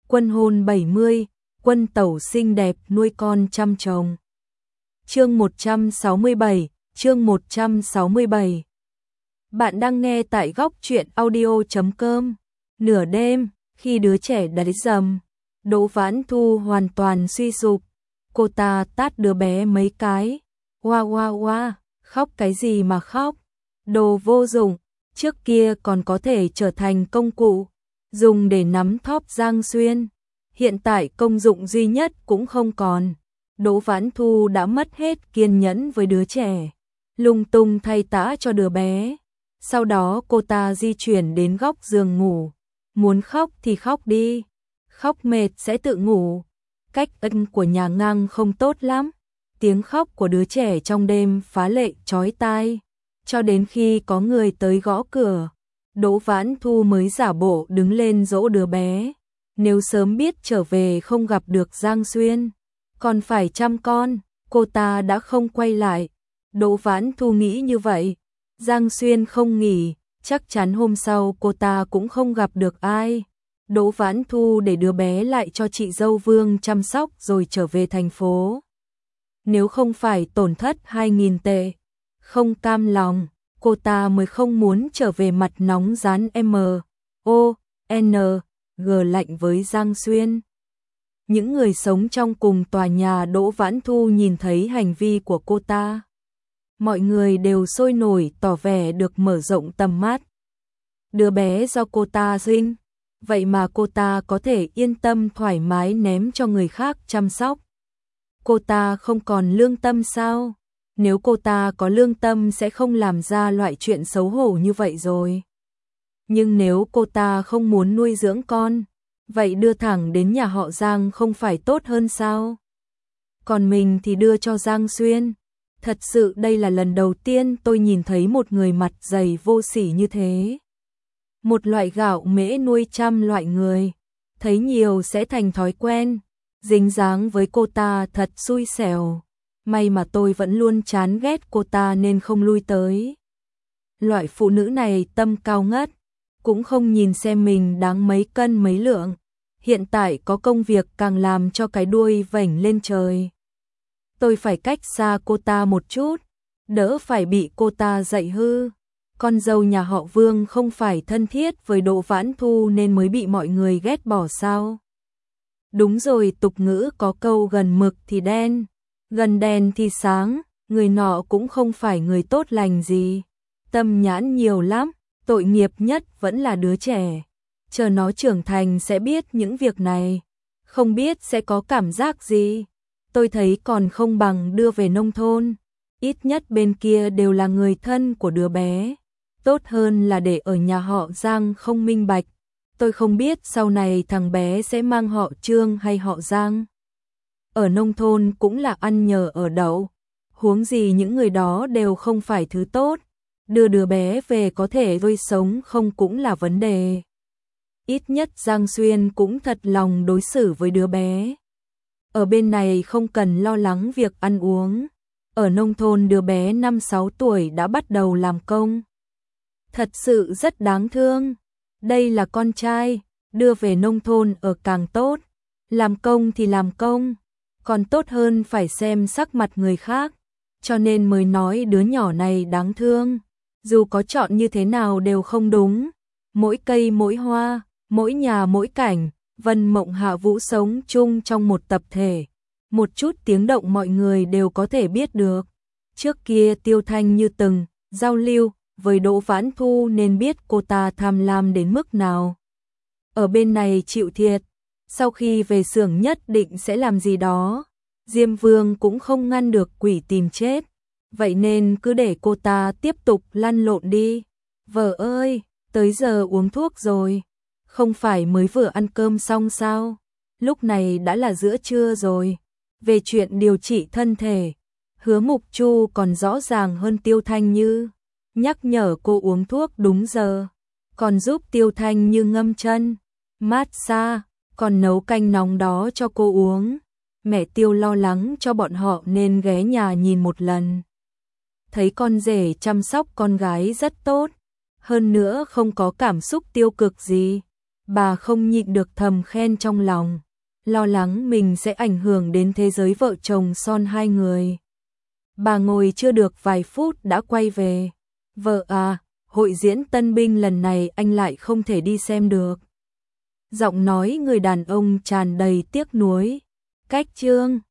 Quân hôn 70, quân tẩu xinh đẹp nuôi con chăm chồng. Chương 167, chương 167. Bạn đang nghe tại góc truyện audio.com. Nửa đêm, khi đứa trẻ đáy dầm, Đỗ Vãn Thu hoàn toàn suy sụp. Cô ta tát đứa bé mấy cái. Oa oa oa, khóc cái gì mà khóc? Đồ vô dụng, trước kia còn có thể trở thành công cụ, dùng để nắm thóp Giang Xuyên. Hiện tại công dụng duy nhất cũng không còn. Đỗ Vãn Thu đã mất hết kiên nhẫn với đứa trẻ, lung tung thay tã cho đứa bé. Sau đó cô ta di chuyển đến góc giường ngủ. Muốn khóc thì khóc đi, khóc mệt sẽ tự ngủ. Cách âm của nhà ngang không tốt lắm. Tiếng khóc của đứa trẻ trong đêm phá lệ chói tai. Cho đến khi có người tới gõ cửa, Đỗ Vãn Thu mới giả bộ đứng lên dỗ đứa bé. Nếu sớm biết trở về không gặp được Giang Xuyên, còn phải chăm con, cô ta đã không quay lại. Đỗ Vãn Thu nghĩ như vậy. Giang Xuyên không nghỉ, chắc chắn hôm sau cô ta cũng không gặp được ai. Đỗ Vãn Thu để đứa bé lại cho chị dâu Vương chăm sóc rồi trở về thành phố. Nếu không phải tổn thất 2.000 tệ, không cam lòng, cô ta mới không muốn trở về mặt nóng rán M.O.N.G lạnh với Giang Xuyên. Những người sống trong cùng tòa nhà Đỗ Vãn Thu nhìn thấy hành vi của cô ta. Mọi người đều sôi nổi tỏ vẻ được mở rộng tầm mắt. Đứa bé do cô ta sinh, vậy mà cô ta có thể yên tâm thoải mái ném cho người khác chăm sóc. Cô ta không còn lương tâm sao? Nếu cô ta có lương tâm sẽ không làm ra loại chuyện xấu hổ như vậy rồi. Nhưng nếu cô ta không muốn nuôi dưỡng con, vậy đưa thẳng đến nhà họ Giang không phải tốt hơn sao? Còn mình thì đưa cho Giang Xuyên. Thật sự đây là lần đầu tiên tôi nhìn thấy một người mặt dày vô sỉ như thế. Một loại gạo mễ nuôi trăm loại người, thấy nhiều sẽ thành thói quen. Dính dáng với cô ta thật xui xẻo. May mà tôi vẫn luôn chán ghét cô ta nên không lui tới. Loại phụ nữ này tâm cao ngất, cũng không nhìn xem mình đáng mấy cân mấy lượng. Hiện tại có công việc càng làm cho cái đuôi vểnh lên trời. Tôi phải cách xa cô ta một chút, đỡ phải bị cô ta dạy hư. Con dâu nhà họ Vương không phải thân thiết với Đỗ Vãn Thu nên mới bị mọi người ghét bỏ sao? Đúng rồi, tục ngữ có câu gần mực thì đen, gần đèn thì sáng, người nọ cũng không phải người tốt lành gì. Tâm nhãn nhiều lắm, tội nghiệp nhất vẫn là đứa trẻ. Chờ nó trưởng thành sẽ biết những việc này, không biết sẽ có cảm giác gì. Tôi thấy còn không bằng đưa về nông thôn, ít nhất bên kia đều là người thân của đứa bé. Tốt hơn là để ở nhà họ Giang không minh bạch. Tôi không biết sau này thằng bé sẽ mang họ Trương hay họ Giang. Ở nông thôn cũng là ăn nhờ ở đậu, huống gì những người đó đều không phải thứ tốt. Đưa đứa bé về có thể nuôi sống không cũng là vấn đề. Ít nhất Giang Xuyên cũng thật lòng đối xử với đứa bé. Ở bên này không cần lo lắng việc ăn uống. Ở nông thôn đứa bé 5-6 tuổi đã bắt đầu làm công. Thật sự rất đáng thương. Đây là con trai, đưa về nông thôn ở càng tốt. Làm công thì làm công, còn tốt hơn phải xem sắc mặt người khác. Cho nên mới nói đứa nhỏ này đáng thương. Dù có chọn như thế nào đều không đúng. Mỗi cây mỗi hoa, mỗi nhà mỗi cảnh, Vân Mộng Hạ Vũ sống chung trong một tập thể. Một chút tiếng động mọi người đều có thể biết được. Trước kia Tiêu Thanh như từng giao lưu với Đỗ Vãn Thu nên biết cô ta tham lam đến mức nào. Ở bên này chịu thiệt, sau khi về xưởng nhất định sẽ làm gì đó. Diêm Vương cũng không ngăn được quỷ tìm chết. Vậy nên cứ để cô ta tiếp tục lăn lộn đi. Vợ ơi, tới giờ uống thuốc rồi. Không phải mới vừa ăn cơm xong sao? Lúc này đã là giữa trưa rồi. Về chuyện điều trị thân thể, Hứa Mục Chu còn rõ ràng hơn Tiêu Thanh Như. Nhắc nhở cô uống thuốc đúng giờ, còn giúp Tiêu Thanh Như ngâm chân, massage, còn nấu canh nóng đó cho cô uống. Mẹ Tiêu lo lắng cho bọn họ nên ghé nhà nhìn một lần. Thấy con rể chăm sóc con gái rất tốt, hơn nữa không có cảm xúc tiêu cực gì. Bà không nhịn được thầm khen trong lòng, lo lắng mình sẽ ảnh hưởng đến thế giới vợ chồng son hai người. Bà ngồi chưa được vài phút đã quay về. Vợ à, hội diễn tân binh lần này anh lại không thể đi xem được. Giọng nói người đàn ông tràn đầy tiếc nuối. Cách chương